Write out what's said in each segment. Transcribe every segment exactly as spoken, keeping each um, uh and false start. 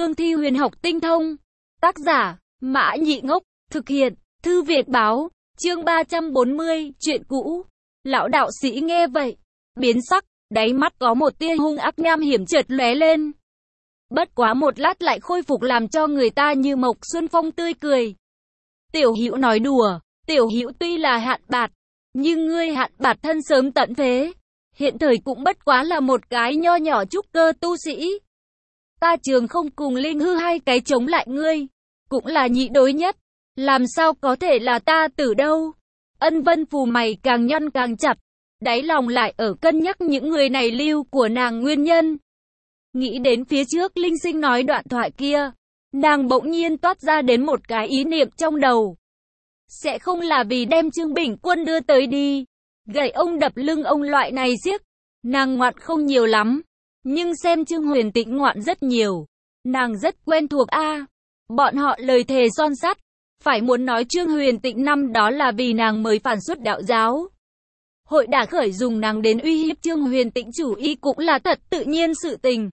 cương thi huyền học tinh thông. Tác giả, Mã Nhị Ngốc, thực hiện, Thư Việt Báo, chương ba trăm bốn mươi, chuyện cũ. Lão đạo sĩ nghe vậy, biến sắc, đáy mắt có một tia hung ác nham hiểm chợt lóe lên. Bất quá một lát lại khôi phục làm cho người ta như Mộc Xuân Phong tươi cười. Tiểu Hữu nói đùa, Tiểu Hữu tuy là hạn bạt, nhưng ngươi hạn bạt thân sớm tận phế, hiện thời cũng bất quá là một cái nho nhỏ trúc cơ tu sĩ. Ta Trường Không cùng Linh Hư hai cái chống lại ngươi, cũng là nhị đối nhất, làm sao có thể là ta tử đâu. Ân Vân Phù mày càng nhăn càng chặt, đáy lòng lại ở cân nhắc những người này lưu của nàng nguyên nhân. Nghĩ đến phía trước Linh Sinh nói đoạn thoại kia, nàng bỗng nhiên toát ra đến một cái ý niệm trong đầu. Sẽ không là vì đem Trương Bình Quân đưa tới đi, gậy ông đập lưng ông loại này siếc. Nàng ngoạn không nhiều lắm, nhưng xem Trương Huyền Tĩnh ngoạn rất nhiều. Nàng rất quen thuộc a. Bọn họ lời thề son sắt, phải muốn nói Trương Huyền Tĩnh năm đó là vì nàng mới phản xuất đạo giáo. Hội đã khởi dùng nàng đến uy hiếp Trương Huyền Tĩnh chủ ý cũng là thật tự nhiên sự tình.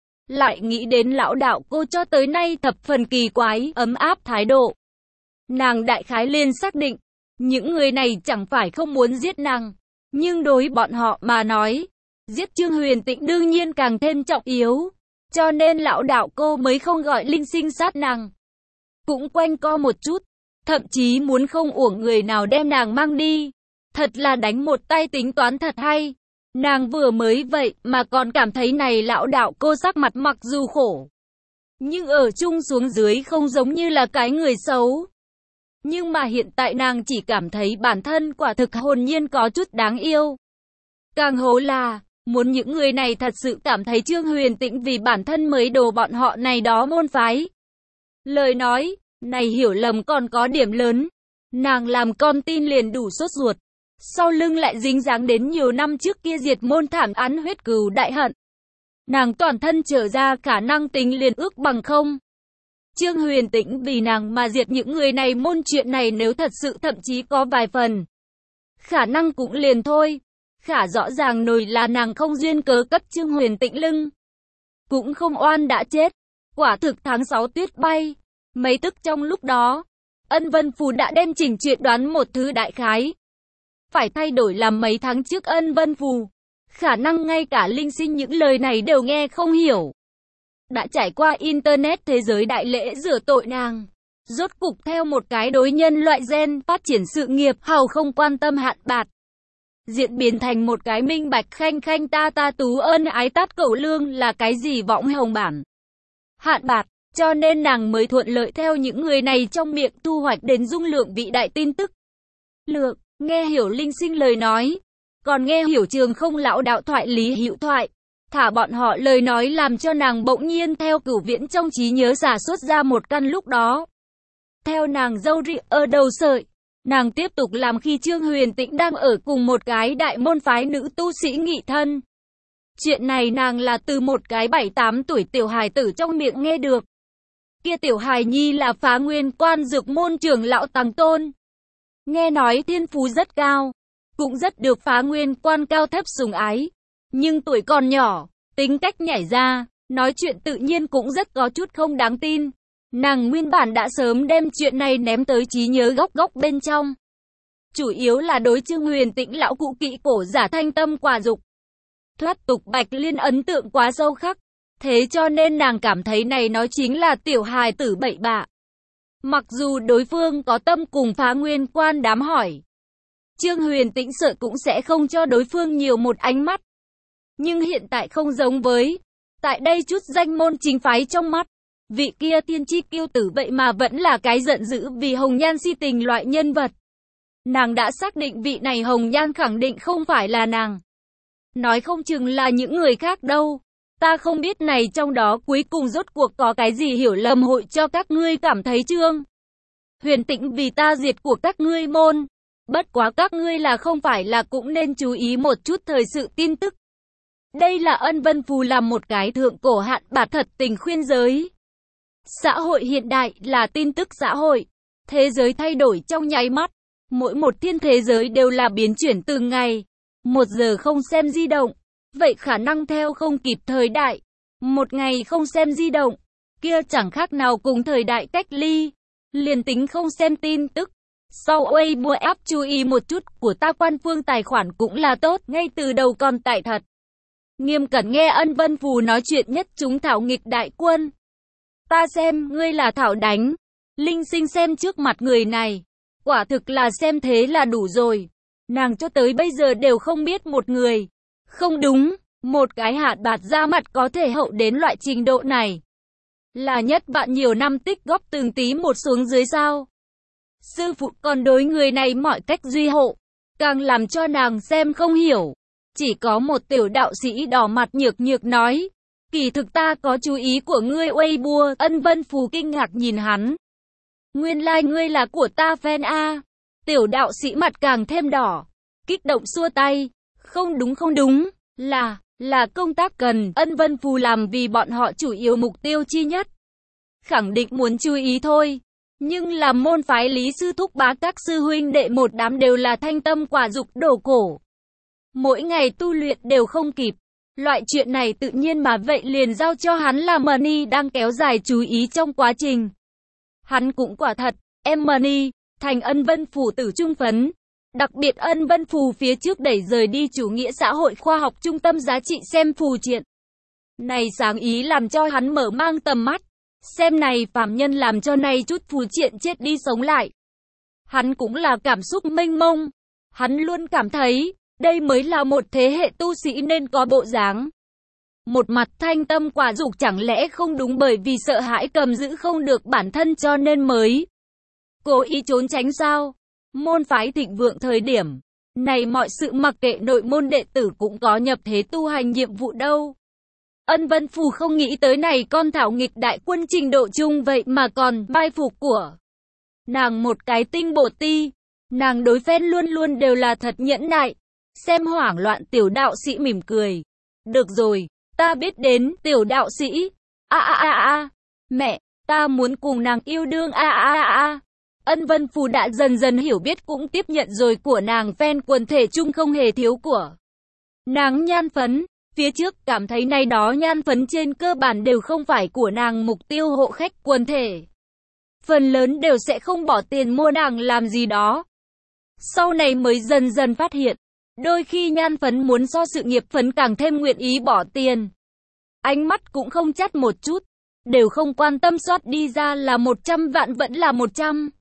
Lại nghĩ đến lão đạo cô cho tới nay thập phần kỳ quái, ấm áp thái độ. Nàng đại khái liền xác định, những người này chẳng phải không muốn giết nàng, nhưng đối bọn họ mà nói, giết Trương Huyền Tĩnh đương nhiên càng thêm trọng yếu, cho nên lão đạo cô mới không gọi Linh Sinh sát nàng. Cũng quanh co một chút, thậm chí muốn không uổng người nào đem nàng mang đi. Thật là đánh một tay tính toán thật hay. Nàng vừa mới vậy mà còn cảm thấy này lão đạo cô sắc mặt mặc dù khổ, nhưng ở chung xuống dưới không giống như là cái người xấu. Nhưng mà hiện tại nàng chỉ cảm thấy bản thân quả thực hồn nhiên có chút đáng yêu. Càng hố là, muốn những người này thật sự cảm thấy Trương Huyền Tĩnh vì bản thân mới đồ bọn họ này đó môn phái. Lời nói, này hiểu lầm còn có điểm lớn. Nàng làm con tin liền đủ sốt ruột. Sau lưng lại dính dáng đến nhiều năm trước kia diệt môn thảm án huyết cừu đại hận. Nàng toàn thân trở ra khả năng tính liền ước bằng không. Trương Huyền Tĩnh vì nàng mà diệt những người này môn chuyện này nếu thật sự thậm chí có vài phần khả năng cũng liền thôi. Khả rõ ràng nổi là nàng không duyên cớ cấp Trương Huyền Tĩnh lưng. Cũng không oan đã chết. Quả thực tháng sáu tuyết bay. Mấy tức trong lúc đó, Ân Vân Phù đã đem chỉnh chuyện đoán một thứ đại khái. Phải thay đổi làm mấy tháng trước Ân Vân Phù. Khả năng ngay cả Linh Sinh những lời này đều nghe không hiểu. Đã trải qua Internet thế giới đại lễ rửa tội nàng. Rốt cục theo một cái đối nhân loại gen phát triển sự nghiệp hầu không quan tâm hạn bạt. Diễn biến thành một cái minh bạch khanh khanh ta ta tú ân ái tát cẩu lương là cái gì võng hồng bản. Hạn bạt, cho nên nàng mới thuận lợi theo những người này trong miệng thu hoạch đến dung lượng vị đại tin tức. Lượng, nghe hiểu Linh Sinh lời nói, còn nghe hiểu Trường Không lão đạo thoại lý hữu thoại. Thả bọn họ lời nói làm cho nàng bỗng nhiên theo Cửu Viễn trong trí nhớ giả xuất ra một căn lúc đó. Theo nàng dâu rị ở đầu sợi, nàng tiếp tục làm khi Trương Huyền Tĩnh đang ở cùng một cái đại môn phái nữ tu sĩ nghị thân. Chuyện này nàng là từ một cái bảy tám tuổi tiểu hài tử trong miệng nghe được. Kia tiểu hài nhi là Phá Nguyên Quan Dược môn trưởng lão Tăng Tôn. Nghe nói thiên phú rất cao, cũng rất được Phá Nguyên Quan cao thấp sủng ái. Nhưng tuổi còn nhỏ, tính cách nhảy ra, nói chuyện tự nhiên cũng rất có chút không đáng tin. Nàng nguyên bản đã sớm đem chuyện này ném tới trí nhớ góc góc bên trong. Chủ yếu là đối Trương Huyền Tĩnh lão cụ kỵ cổ giả thanh tâm quả dục. Thoát tục Bạch Liên ấn tượng quá sâu khắc. Thế cho nên nàng cảm thấy này nó chính là tiểu hài tử bậy bạ. Mặc dù đối phương có tâm cùng Phá Nguyên Quan đám hỏi, Trương Huyền Tĩnh sợ cũng sẽ không cho đối phương nhiều một ánh mắt. Nhưng hiện tại không giống với, tại đây chút danh môn chính phái trong mắt, vị kia tiên tri kiêu tử vậy mà vẫn là cái giận dữ vì hồng nhan si tình loại nhân vật. Nàng đã xác định vị này hồng nhan khẳng định không phải là nàng. Nói không chừng là những người khác đâu. Ta không biết này trong đó cuối cùng rốt cuộc có cái gì hiểu lầm hội cho các ngươi cảm thấy Trương Huyền Tĩnh vì ta diệt của các ngươi môn. Bất quá các ngươi là không phải là cũng nên chú ý một chút thời sự tin tức. Đây là Ân Vân Phù làm một cái thượng cổ hạn bạt thật tình khuyên giới. Xã hội hiện đại là tin tức xã hội. Thế giới thay đổi trong nháy mắt. Mỗi một thiên thế giới đều là biến chuyển từng ngày. Một giờ không xem di động, vậy khả năng theo không kịp thời đại. Một ngày không xem di động, kia chẳng khác nào cùng thời đại cách ly. Liền tính không xem tin tức, sau Weibo app chú ý một chút của ta quan phương tài khoản cũng là tốt, ngay từ đầu còn tại thật. Nghiêm cẩn nghe Ân Vân Phù nói chuyện nhất chúng thảo nghịch đại quân. Ta xem, ngươi là thảo đánh. Linh Sinh xem trước mặt người này. Quả thực là xem thế là đủ rồi. Nàng cho tới bây giờ đều không biết một người. Không đúng, một cái hạt bạt ra mặt có thể hậu đến loại trình độ này. Là nhất bạn nhiều năm tích góp từng tí một xuống dưới sao. Sư phụ còn đối người này mọi cách duy hộ. Càng làm cho nàng xem không hiểu. Chỉ có một tiểu đạo sĩ đỏ mặt nhược nhược nói. Kỳ thực ta có chú ý của ngươi Weibo. Ân Vân Phù kinh ngạc nhìn hắn. Nguyên lai like ngươi là của ta fan a. Tiểu đạo sĩ mặt càng thêm đỏ. Kích động xua tay. Không đúng không đúng. Là, là công tác cần. Ân Vân Phù làm vì bọn họ chủ yếu mục tiêu chi nhất. Khẳng định muốn chú ý thôi. Nhưng làm môn phái Lý Sư Thúc bá các sư huynh đệ một đám đều là thanh tâm quả dục đổ cổ. Mỗi ngày tu luyện đều không kịp. Loại chuyện này tự nhiên mà vậy liền giao cho hắn là Money đang kéo dài chú ý trong quá trình. Hắn cũng quả thật, em Money, thành Ân Vân Phù tử trung phấn. Đặc biệt Ân Vân Phù phía trước đẩy rời đi chủ nghĩa xã hội khoa học trung tâm giá trị xem phù triện. Này sáng ý làm cho hắn mở mang tầm mắt. Xem này phàm nhân làm cho này chút phù triện chết đi sống lại. Hắn cũng là cảm xúc mênh mông. Hắn luôn cảm thấy, đây mới là một thế hệ tu sĩ nên có bộ dáng. Một mặt thanh tâm quả dục chẳng lẽ không đúng bởi vì sợ hãi cầm giữ không được bản thân cho nên mới cố ý trốn tránh sao? Môn phái thịnh vượng thời điểm này mọi sự mặc kệ nội môn đệ tử cũng có nhập thế tu hành nhiệm vụ đâu. Ân Vân Phù không nghĩ tới này con thảo nghịch đại quân trình độ chung vậy mà còn mai phục của nàng một cái tinh bộ ti. Nàng đối phen luôn luôn đều là thật nhẫn nại. Xem hoảng loạn tiểu đạo sĩ mỉm cười. Được rồi, ta biết đến tiểu đạo sĩ. A a a a, mẹ, ta muốn cùng nàng yêu đương a a a a. Ân Vân Phù đã dần dần hiểu biết cũng tiếp nhận rồi của nàng fan quần thể chung không hề thiếu của nàng nhan phấn. Phía trước cảm thấy này đó nhan phấn trên cơ bản đều không phải của nàng mục tiêu hộ khách quần thể. Phần lớn đều sẽ không bỏ tiền mua nàng làm gì đó. Sau này mới dần dần phát hiện, đôi khi nhan phấn muốn so sự nghiệp phấn càng thêm nguyện ý bỏ tiền. Ánh mắt cũng không chắt một chút, đều không quan tâm soát đi ra là một trăm vạn vẫn là một trăm.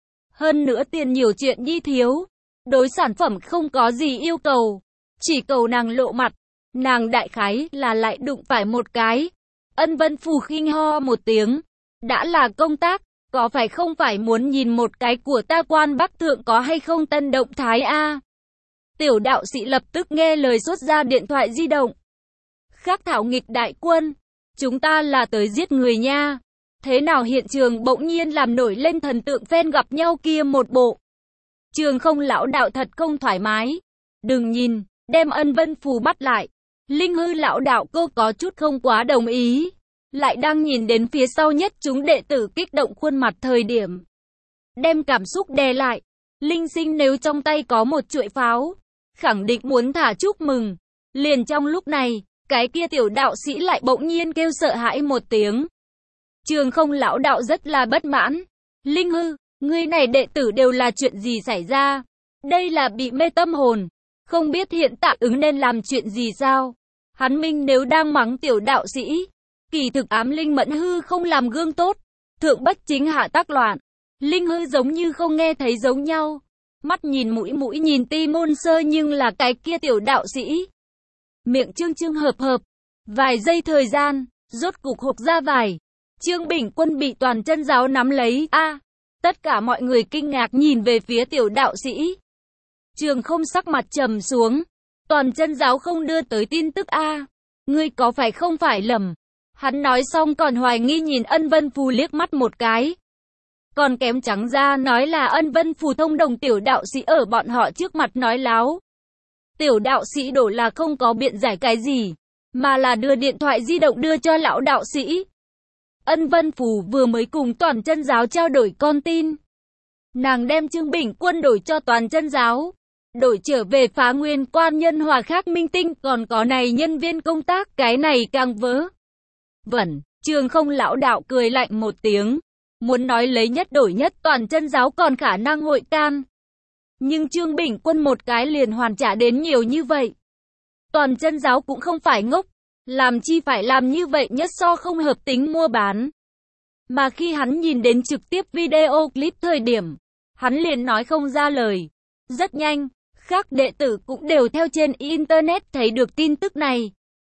Hơn nữa tiền nhiều chuyện nhi thiếu, đối sản phẩm không có gì yêu cầu, chỉ cầu nàng lộ mặt. Nàng đại khái là lại đụng phải một cái. Ân Vân Phù khinh ho một tiếng. Đã là công tác, có phải không phải muốn nhìn một cái của ta quan Bắc Thượng có hay không tân động thái a? Tiểu đạo sĩ lập tức nghe lời xuất ra điện thoại di động. Khắc thảo nghịch đại quân, chúng ta là tới giết người nha. Thế nào hiện trường bỗng nhiên làm nổi lên thần tượng fan gặp nhau kia một bộ. Trường không lão đạo thật không thoải mái. Đừng nhìn, đem Ân Vân Phù bắt lại. Linh hư lão đạo cô có chút không quá đồng ý. Lại đang nhìn đến phía sau nhất chúng đệ tử kích động khuôn mặt thời điểm. Đem cảm xúc đè lại. Linh Sinh nếu trong tay có một chuỗi pháo, khẳng định muốn thả chúc mừng. Liền trong lúc này, cái kia tiểu đạo sĩ lại bỗng nhiên kêu sợ hãi một tiếng. Trường không lão đạo rất là bất mãn. Linh hư, ngươi này đệ tử đều là chuyện gì xảy ra? Đây là bị mê tâm hồn. Không biết hiện tại ứng nên làm chuyện gì sao? Hắn minh nếu đang mắng tiểu đạo sĩ, kỳ thực ám linh mẫn hư không làm gương tốt. Thượng bất chính hạ tác loạn. Linh hư giống như không nghe thấy giống nhau. Mắt nhìn mũi mũi nhìn ti môn sơ nhưng là cái kia tiểu đạo sĩ. Miệng trương trương hợp hợp. Vài giây thời gian, rốt cục hộc ra vài. Trương Bình Quân bị toàn chân giáo nắm lấy. A, à, tất cả mọi người kinh ngạc nhìn về phía tiểu đạo sĩ. Trường không sắc mặt trầm xuống. Toàn chân giáo không đưa tới tin tức a. À, ngươi có phải không phải lầm. Hắn nói xong còn hoài nghi nhìn Ân Vân Phù liếc mắt một cái. Còn kém trắng ra nói là Ân Vân Phù thông đồng tiểu đạo sĩ ở bọn họ trước mặt nói láo. Tiểu đạo sĩ đổ là không có biện giải cái gì, mà là đưa điện thoại di động đưa cho lão đạo sĩ. Ân Vân Phù vừa mới cùng toàn chân giáo trao đổi con tin. Nàng đem Trương Bình Quân đổi cho toàn chân giáo. Đổi trở về phá nguyên quan nhân hòa khác minh tinh còn có này nhân viên công tác cái này càng vớ vẩn. Trường Không lão đạo cười lạnh một tiếng, muốn nói lấy nhất đổi nhất toàn chân giáo còn khả năng hội can. Nhưng Trương Bình Quân một cái liền hoàn trả đến nhiều như vậy. Toàn chân giáo cũng không phải ngốc, làm chi phải làm như vậy nhất so không hợp tính mua bán. Mà khi hắn nhìn đến trực tiếp video clip thời điểm, hắn liền nói không ra lời. Rất nhanh, các đệ tử cũng đều theo trên internet thấy được tin tức này.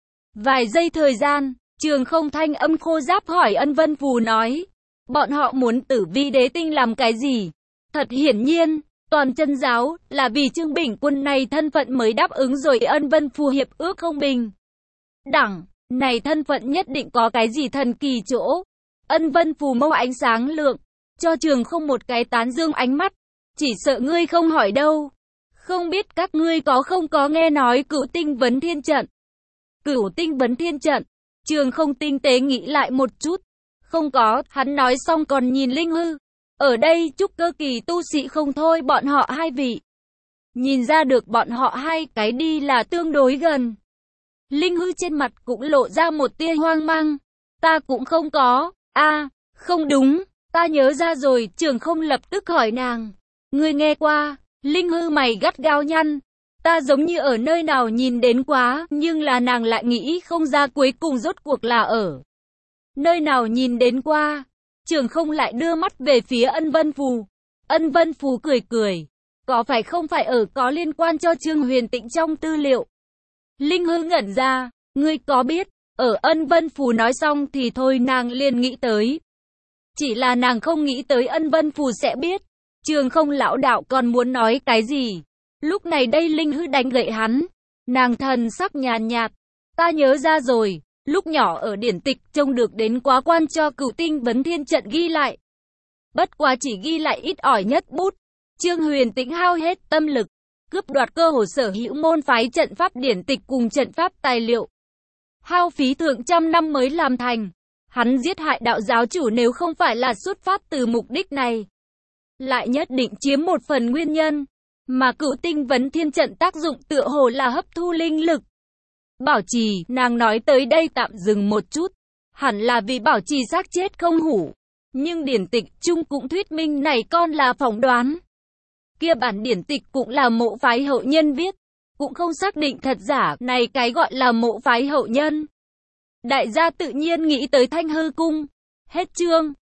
Vài giây thời gian, Trường Không thanh âm khô ráp hỏi Ân Vân Phù nói, bọn họ muốn Tử Vi Đế Tinh làm cái gì? Thật hiển nhiên, toàn chân giáo là vì Trương Bình Quân này thân phận mới đáp ứng rồi Ân Vân Phù hiệp ước không bình đẳng, này thân phận nhất định có cái gì thần kỳ chỗ. Ân Vân Phù mâu ánh sáng lượng, cho Trường Không một cái tán dương ánh mắt, chỉ sợ ngươi không hỏi đâu. Không biết các ngươi có không có nghe nói Cửu Tinh Vấn Thiên Trận. Cửu Tinh Vấn Thiên Trận, Trường Không tinh tế nghĩ lại một chút. Không có, hắn nói xong còn nhìn Linh Hư. Ở đây trúc cơ kỳ tu sĩ không thôi bọn họ hai vị. Nhìn ra được bọn họ hai cái đi là tương đối gần. Linh Hư trên mặt cũng lộ ra một tia hoang mang. Ta cũng không có, a à, không đúng, ta nhớ ra rồi. Trường Không lập tức hỏi nàng. Ngươi nghe qua? Linh Hư mày gắt gao nhăn. Ta giống như ở nơi nào nhìn đến quá, nhưng là nàng lại nghĩ không ra cuối cùng rốt cuộc là ở nơi nào nhìn đến qua. Trường Không lại đưa mắt về phía Ân Vân Phù. Ân Vân Phù cười cười. Có phải không phải ở có liên quan cho Trương Huyền Tĩnh trong tư liệu? Linh Hư ngẩn ra. Ngươi có biết? Ở Ân Vân Phù nói xong thì thôi nàng liền nghĩ tới. Chỉ là nàng không nghĩ tới Ân Vân Phù sẽ biết. Trường Không lão đạo còn muốn nói cái gì? Lúc này đây Linh Hư đánh gậy hắn. Nàng thần sắc nhàn nhạt. Ta nhớ ra rồi. Lúc nhỏ ở điển tịch trông được đến quá quan cho Cửu Tinh Vấn Thiên Trận ghi lại. Bất quá chỉ ghi lại ít ỏi nhất bút. Trương Huyền Tĩnh hao hết tâm lực, cướp đoạt cơ hồ sở hữu môn phái trận pháp điển tịch cùng trận pháp tài liệu. Hao phí thượng trăm năm mới làm thành. Hắn giết hại đạo giáo chủ nếu không phải là xuất phát từ mục đích này, lại nhất định chiếm một phần nguyên nhân. Mà Cửu Tinh Vấn Thiên Trận tác dụng tựa hồ là hấp thu linh lực. Bảo trì, nàng nói tới đây tạm dừng một chút. Hẳn là vì bảo trì xác chết không hủ. Nhưng điển tịch chung cũng thuyết minh này con là phỏng đoán. Kia bản điển tịch cũng là mộ phái hậu nhân viết. Cũng không xác định thật giả, này cái gọi là mộ phái hậu nhân. Đại gia tự nhiên nghĩ tới Thanh Hư Cung. Hết chương.